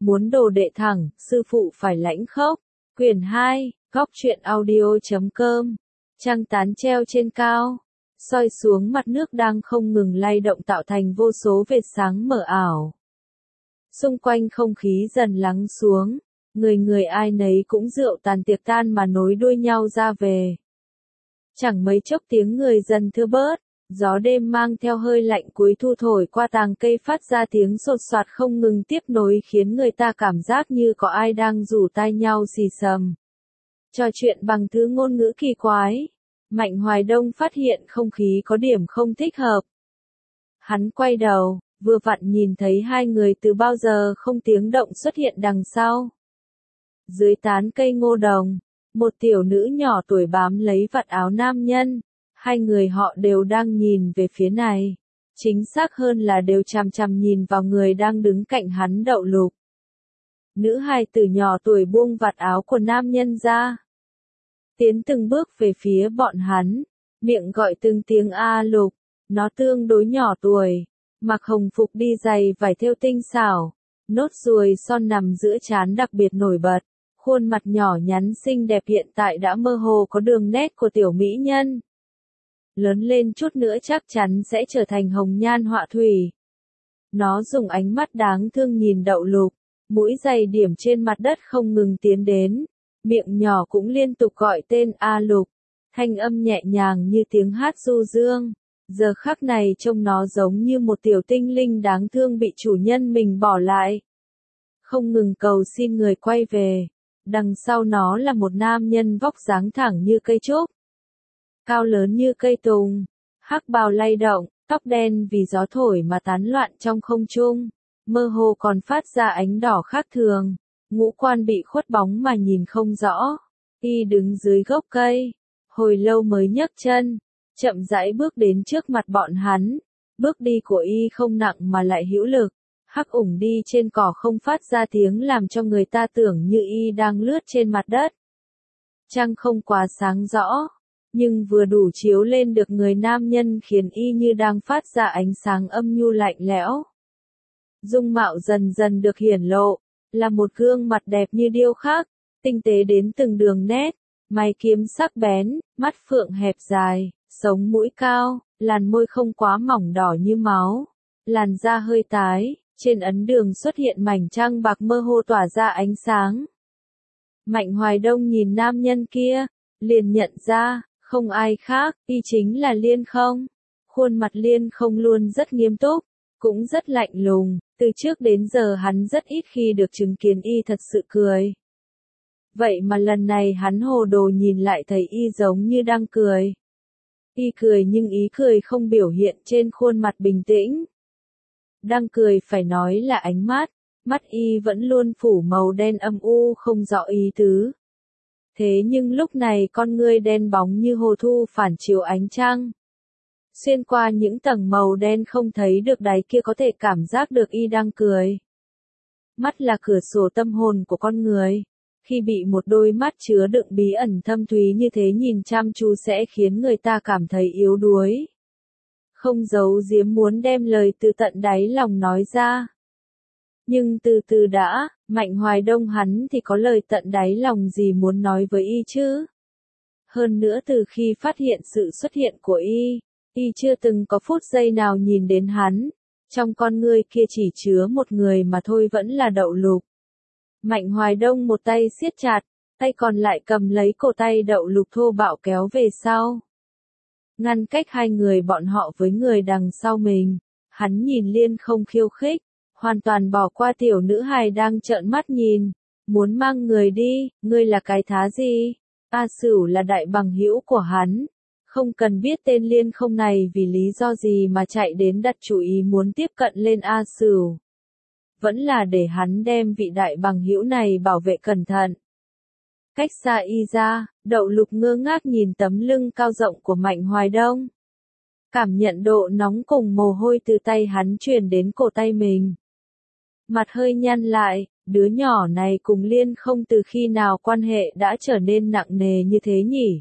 muốn đồ đệ thẳng, sư phụ phải lãnh khốc. Quyển 2, góc truyện audio.com. Trăng tán treo trên cao, soi xuống mặt nước đang không ngừng lay động tạo thành vô số vệt sáng mờ ảo. Xung quanh không khí dần lắng xuống, người người ai nấy cũng rượu tàn tiệc tan mà nối đuôi nhau ra về. Chẳng mấy chốc tiếng người dần thưa bớt, gió đêm mang theo hơi lạnh cuối thu thổi qua tàng cây phát ra tiếng sột soạt không ngừng tiếp nối khiến người ta cảm giác như có ai đang rủ tai nhau xì xầm. Trò chuyện bằng thứ ngôn ngữ kỳ quái. Mạnh Hoài Đông phát hiện không khí có điểm không thích hợp. Hắn quay đầu, vừa vặn nhìn thấy hai người từ bao giờ không tiếng động xuất hiện đằng sau. Dưới tán cây ngô đồng, một tiểu nữ nhỏ tuổi bám lấy vạt áo nam nhân. Hai người họ đều đang nhìn về phía này. Chính xác hơn là đều chằm chằm nhìn vào người đang đứng cạnh hắn Đậu Lục. Nữ hài tử nhỏ tuổi buông vạt áo của nam nhân ra. Tiến từng bước về phía bọn hắn, miệng gọi từng tiếng A Lục. Nó tương đối nhỏ tuổi, mặc hồng phục đi giày vải thêu tinh xảo, nốt ruồi son nằm giữa trán đặc biệt nổi bật, khuôn mặt nhỏ nhắn xinh đẹp hiện tại đã mơ hồ có đường nét của tiểu mỹ nhân. Lớn lên chút nữa chắc chắn sẽ trở thành hồng nhan họa thủy. Nó dùng ánh mắt đáng thương nhìn Đậu Lục, mũi giày điểm trên mặt đất không ngừng tiến đến, miệng nhỏ cũng liên tục gọi tên A Lục, thanh âm nhẹ nhàng như tiếng hát du dương. Giờ khắc này trông nó giống như một tiểu tinh linh đáng thương bị chủ nhân mình bỏ lại. Không ngừng cầu xin người quay về. Đằng sau nó là một nam nhân vóc dáng thẳng như cây trúc, cao lớn như cây tùng, hắc bào lay động, tóc đen vì gió thổi mà tán loạn trong không trung, mơ hồ còn phát ra ánh đỏ khác thường, ngũ quan bị khuất bóng mà nhìn không rõ. Y đứng dưới gốc cây, hồi lâu mới nhấc chân, chậm rãi bước đến trước mặt bọn hắn. Bước đi của Y không nặng mà lại hữu lực, hắc ủng đi trên cỏ không phát ra tiếng làm cho người ta tưởng như Y đang lướt trên mặt đất. Trăng không quá sáng rõ, nhưng vừa đủ chiếu lên được người nam nhân khiến Y như đang phát ra ánh sáng âm nhu lạnh lẽo. Dung mạo dần dần được hiển lộ, là một gương mặt đẹp như điêu khắc, tinh tế đến từng đường nét, mày kiếm sắc bén, mắt phượng hẹp dài, sống mũi cao, làn môi không quá mỏng đỏ như máu, làn da hơi tái, trên ấn đường xuất hiện mảnh trăng bạc mơ hồ tỏa ra ánh sáng. Mạnh Hoài Đông nhìn nam nhân kia, liền nhận ra, không ai khác, Y chính là Liên Không. Khuôn mặt Liên Không luôn rất nghiêm túc, cũng rất lạnh lùng, từ trước đến giờ hắn rất ít khi được chứng kiến Y thật sự cười. Vậy mà lần này hắn hồ đồ nhìn lại thấy Y giống như đang cười. Y cười nhưng ý cười không biểu hiện trên khuôn mặt bình tĩnh. Đang cười phải nói là ánh mắt, mắt Y vẫn luôn phủ màu đen âm u không rõ ý tứ. Thế nhưng lúc này con ngươi đen bóng như hồ thu phản chiếu ánh trăng. Xuyên qua những tầng màu đen không thấy được đáy kia có thể cảm giác được Y đang cười. Mắt là cửa sổ tâm hồn của con người. Khi bị một đôi mắt chứa đựng bí ẩn thâm thúy như thế nhìn chăm chú sẽ khiến người ta cảm thấy yếu đuối. Không giấu giếm muốn đem lời từ tận đáy lòng nói ra. Nhưng từ từ đã, Mạnh Hoài Đông hắn thì có lời tận đáy lòng gì muốn nói với Y chứ? Hơn nữa từ khi phát hiện sự xuất hiện của Y chưa từng có phút giây nào nhìn đến hắn. Trong con ngươi kia chỉ chứa một người mà thôi vẫn là Đậu Lục. Mạnh Hoài Đông một tay siết chặt, tay còn lại cầm lấy cổ tay Đậu Lục thô bạo kéo về sau. Ngăn cách hai người bọn họ với người đằng sau mình, hắn nhìn Liên Không khiêu khích, hoàn toàn bỏ qua tiểu nữ hài đang trợn mắt nhìn, muốn mang người đi, ngươi là cái thá gì? A Sửu là đại bằng hữu của hắn, không cần biết tên Liên Không này vì lý do gì mà chạy đến đặt chủ ý muốn tiếp cận lên A Sửu. Vẫn là để hắn đem vị đại bằng hữu này bảo vệ cẩn thận. Cách xa Y ra, Đậu Lục ngơ ngác nhìn tấm lưng cao rộng của Mạnh Hoài Đông. Cảm nhận độ nóng cùng mồ hôi từ tay hắn truyền đến cổ tay mình. Mặt hơi nhăn lại, đứa nhỏ này cùng Liên Không từ khi nào quan hệ đã trở nên nặng nề như thế nhỉ?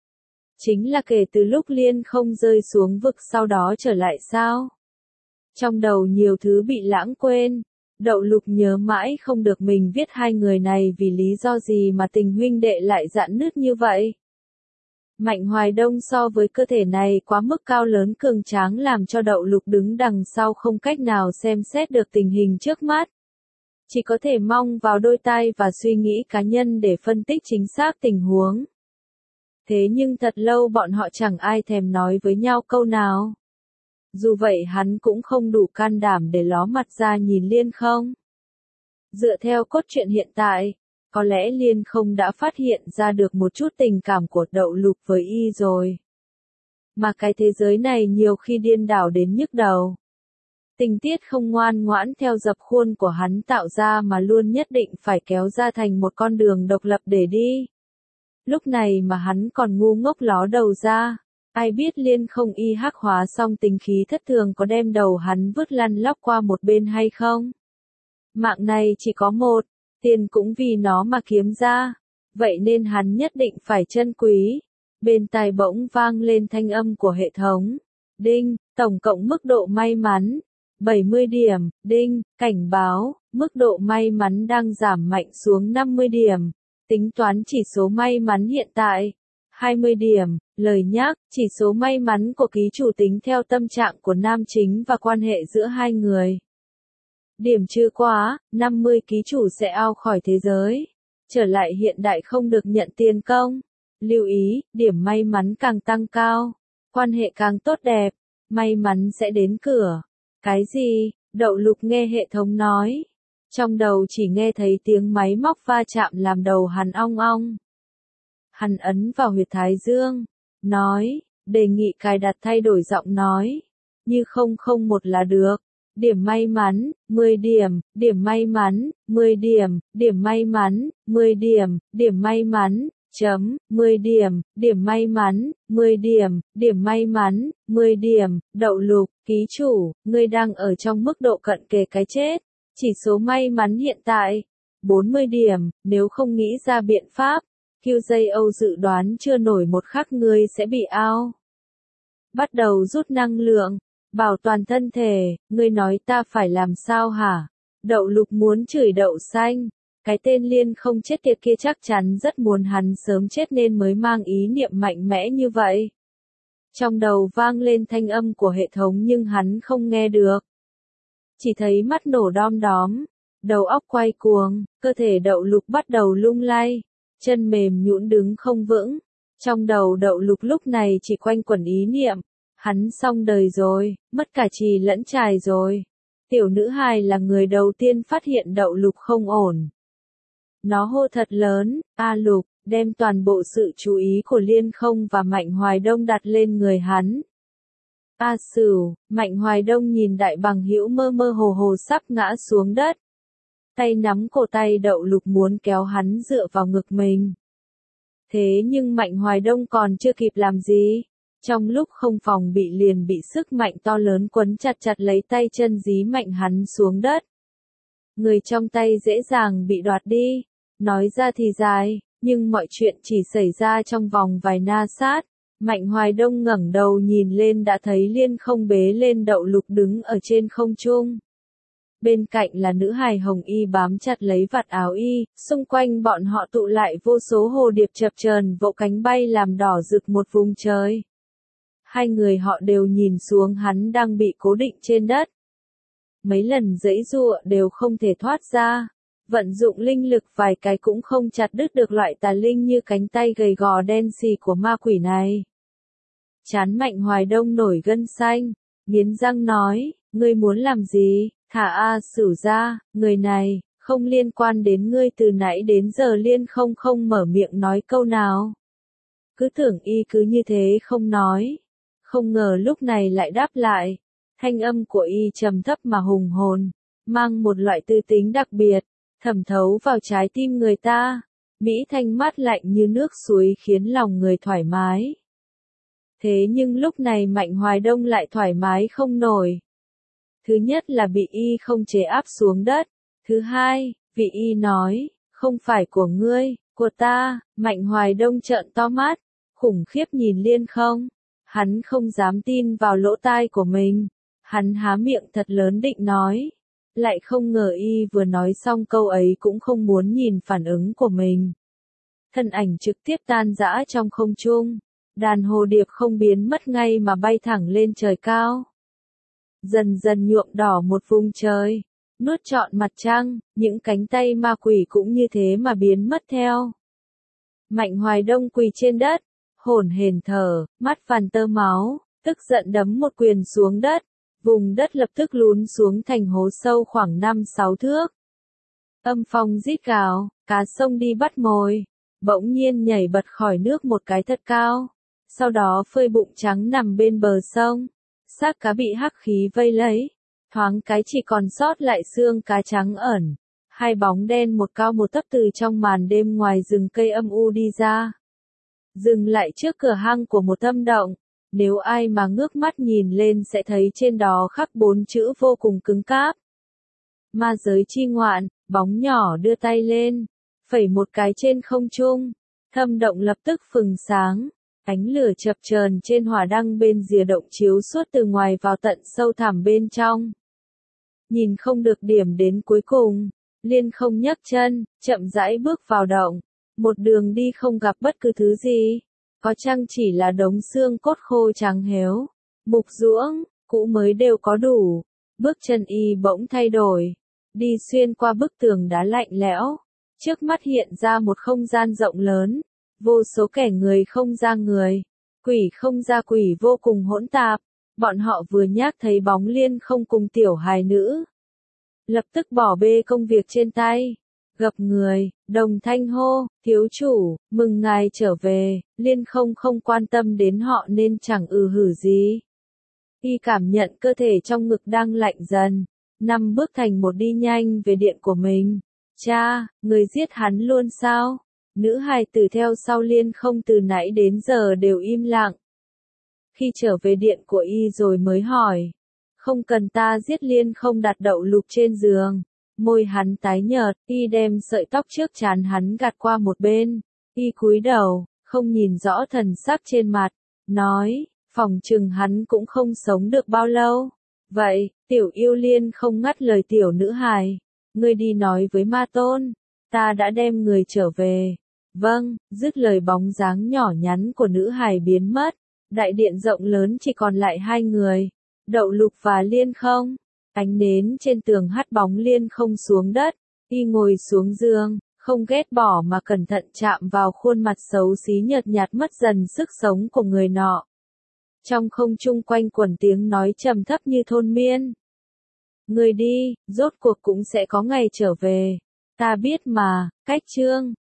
Chính là kể từ lúc Liên Không rơi xuống vực sau đó trở lại sao? Trong đầu nhiều thứ bị lãng quên. Đậu Lục nhớ mãi không được mình viết hai người này vì lý do gì mà tình huynh đệ lại rạn nứt như vậy. Mạnh Hoài Đông so với cơ thể này quá mức cao lớn cường tráng làm cho Đậu Lục đứng đằng sau không cách nào xem xét được tình hình trước mắt. Chỉ có thể mong vào đôi tai và suy nghĩ cá nhân để phân tích chính xác tình huống. Thế nhưng thật lâu bọn họ chẳng ai thèm nói với nhau câu nào. Dù vậy hắn cũng không đủ can đảm để ló mặt ra nhìn Liên Không. Dựa theo cốt truyện hiện tại, có lẽ Liên Không đã phát hiện ra được một chút tình cảm của Đậu Lục với y rồi. Mà cái thế giới này nhiều khi điên đảo đến nhức đầu. Tình tiết không ngoan ngoãn theo dập khuôn của hắn tạo ra mà luôn nhất định phải kéo ra thành một con đường độc lập để đi. Lúc này mà hắn còn ngu ngốc ló đầu ra. Ai biết Liên Không y hắc hóa xong tính khí thất thường có đem đầu hắn vứt lăn lóc qua một bên hay không? Mạng này chỉ có một, tiền cũng vì nó mà kiếm ra. Vậy nên hắn nhất định phải trân quý. Bên tai bỗng vang lên thanh âm của hệ thống. Đinh, tổng cộng mức độ may mắn. 70 điểm, đinh, cảnh báo, mức độ may mắn đang giảm mạnh xuống 50 điểm. Tính toán chỉ số may mắn hiện tại. 20 điểm, lời nhắc, chỉ số may mắn của ký chủ tính theo tâm trạng của nam chính và quan hệ giữa hai người. Điểm chưa quá, 50 ký chủ sẽ out khỏi thế giới. Trở lại hiện đại không được nhận tiền công. Lưu ý, điểm may mắn càng tăng cao, quan hệ càng tốt đẹp, may mắn sẽ đến cửa. Cái gì? Đậu Lục nghe hệ thống nói. Trong đầu chỉ nghe thấy tiếng máy móc va chạm làm đầu hắn ong ong. Hắn ấn vào huyệt thái dương, nói, đề nghị cài đặt thay đổi giọng nói, như 001 là được. Điểm may mắn, 10 điểm, điểm may mắn, 10 điểm, điểm may mắn, 10 điểm, điểm may mắn, 10 điểm, điểm may mắn, 10 điểm, điểm may mắn, 10 điểm, Đậu Lục, ký chủ, ngươi đang ở trong mức độ cận kề cái chết. Chỉ số may mắn hiện tại, 40 điểm, nếu không nghĩ ra biện pháp. QJO dự đoán chưa nổi một khắc ngươi sẽ bị out. Bắt đầu rút năng lượng, bảo toàn thân thể, ngươi nói ta phải làm sao hả? Đậu Lục muốn chửi đậu xanh. Cái tên Liên Không chết tiệt kia chắc chắn rất muốn hắn sớm chết nên mới mang ý niệm mạnh mẽ như vậy. Trong đầu vang lên thanh âm của hệ thống nhưng hắn không nghe được. Chỉ thấy mắt nổ đom đóm, đầu óc quay cuồng, cơ thể Đậu Lục bắt đầu lung lay. Chân mềm nhũn đứng không vững. Trong đầu Đậu Lục lúc này chỉ quanh quẩn ý niệm. Hắn xong đời rồi, mất cả chì lẫn chài rồi. Tiểu nữ hài là người đầu tiên phát hiện Đậu Lục không ổn. Nó hô thật lớn, A Lục, đem toàn bộ sự chú ý của Liên Không và Mạnh Hoài Đông đặt lên người hắn. A Sửu, Mạnh Hoài Đông nhìn đại bằng hữu mơ mơ hồ hồ sắp ngã xuống đất. Tay nắm cổ tay Đậu Lục muốn kéo hắn dựa vào ngực mình. Thế nhưng Mạnh Hoài Đông còn chưa kịp làm gì. Trong lúc không phòng bị liền bị sức mạnh to lớn quấn chặt chặt lấy tay chân dí mạnh hắn xuống đất. Người trong tay dễ dàng bị đoạt đi. Nói ra thì dài, nhưng mọi chuyện chỉ xảy ra trong vòng vài na sát. Mạnh Hoài Đông ngẩng đầu nhìn lên đã thấy Liên Không bế lên Đậu Lục đứng ở trên không trung. Bên cạnh là nữ hài hồng y bám chặt lấy vạt áo y, xung quanh bọn họ tụ lại vô số hồ điệp chập chờn vỗ cánh bay làm đỏ rực một vùng trời. Hai người họ đều nhìn xuống hắn đang bị cố định trên đất. Mấy lần giãy giụa đều không thể thoát ra. Vận dụng linh lực vài cái cũng không chặt đứt được loại tà linh như cánh tay gầy gò đen xì của ma quỷ này. Trán Mạnh Hoài Đông nổi gân xanh, nghiến răng nói, ngươi muốn làm gì? Thả A Sửu ra, người này, không liên quan đến ngươi từ nãy đến giờ. Liên không mở miệng nói câu nào. Cứ tưởng y cứ như thế không nói. Không ngờ lúc này lại đáp lại. Thanh âm của y trầm thấp mà hùng hồn, mang một loại tư tính đặc biệt, thẩm thấu vào trái tim người ta. Mỹ thanh mát lạnh như nước suối khiến lòng người thoải mái. Thế nhưng lúc này Mạnh Hoài Đông lại thoải mái không nổi. Thứ nhất là bị y không chế áp xuống đất. Thứ hai, vì y nói, không phải của ngươi, của ta. Mạnh Hoài Đông trợn to mắt, khủng khiếp nhìn Liên Không. Hắn không dám tin vào lỗ tai của mình. Hắn há miệng thật lớn định nói. Lại không ngờ y vừa nói xong câu ấy cũng không muốn nhìn phản ứng của mình. Thân ảnh trực tiếp tan rã trong không trung. Đàn hồ điệp không biến mất ngay mà bay thẳng lên trời cao. Dần dần nhuộm đỏ một vùng trời. Nuốt trọn mặt trăng, những cánh tay ma quỷ cũng như thế mà biến mất theo. Mạnh Hoài Đông quỳ trên đất, hổn hển thở, mắt phàn tơ máu, tức giận đấm một quyền xuống đất. Vùng đất lập tức lún xuống thành hố sâu khoảng 5-6 thước. Âm phong rít gào, cá sông đi bắt mồi, bỗng nhiên nhảy bật khỏi nước một cái thật cao, sau đó phơi bụng trắng nằm bên bờ sông. Xác cá bị hắc khí vây lấy, thoáng cái chỉ còn sót lại xương cá trắng ẩn. Hai bóng đen một cao một thấp từ trong màn đêm ngoài rừng cây âm u đi ra. Dừng lại trước cửa hang của một thâm động. Nếu ai mà ngước mắt nhìn lên sẽ thấy trên đó khắc 4 chữ vô cùng cứng cáp. Ma giới chi ngoạn, bóng nhỏ đưa tay lên, phẩy một cái trên không trung. Thâm động lập tức phừng sáng, ánh lửa chập chờn trên hỏa đăng bên rìa động chiếu suốt từ ngoài vào tận sâu thẳm bên trong. Nhìn không được điểm đến cuối cùng, Liên không nhấc chân, chậm rãi bước vào động. Một đường đi không gặp bất cứ thứ gì. Có chăng chỉ là đống xương cốt khô trắng héo, mục ruỗng, cũ mới đều có đủ. Bước chân y bỗng thay đổi, đi xuyên qua bức tường đá lạnh lẽo. Trước mắt hiện ra một không gian rộng lớn, vô số kẻ người không ra người, quỷ không ra quỷ vô cùng hỗn tạp. Bọn họ vừa nhác thấy bóng Liên không cùng tiểu hài nữ. Lập tức bỏ bê công việc trên tay. Gặp người, đồng thanh hô, thiếu chủ, mừng ngài trở về. Liên không quan tâm đến họ nên chẳng hử gì. Y cảm nhận cơ thể trong ngực đang lạnh dần. 5 bước thành một đi nhanh về điện của mình. Cha, người giết hắn luôn sao? Nữ hài tử theo sau Liên không từ nãy đến giờ đều im lặng. Khi trở về điện của y rồi mới hỏi. Không cần ta giết. Liên không đặt đậu lục trên giường. Môi hắn tái nhợt, y đem sợi tóc trước trán hắn gạt qua một bên. Y cúi đầu, không nhìn rõ thần sắc trên mặt, nói, phỏng chừng hắn cũng không sống được bao lâu. Vậy, tiểu yêu Liên không ngắt lời tiểu nữ hài. Ngươi đi nói với ma tôn, ta đã đem người trở về. Vâng, dứt lời bóng dáng nhỏ nhắn của nữ hài biến mất. Đại điện rộng lớn chỉ còn lại 2 người, Đậu Lục và Liên không. Ánh nến trên tường hắt bóng Liên không xuống đất, y ngồi xuống giường, không ghét bỏ mà cẩn thận chạm vào khuôn mặt xấu xí nhợt nhạt mất dần sức sống của người nọ. Trong không trung quanh quẩn tiếng nói trầm thấp như thôn miên. Người đi, rốt cuộc cũng sẽ có ngày trở về. Ta biết mà, cách chương.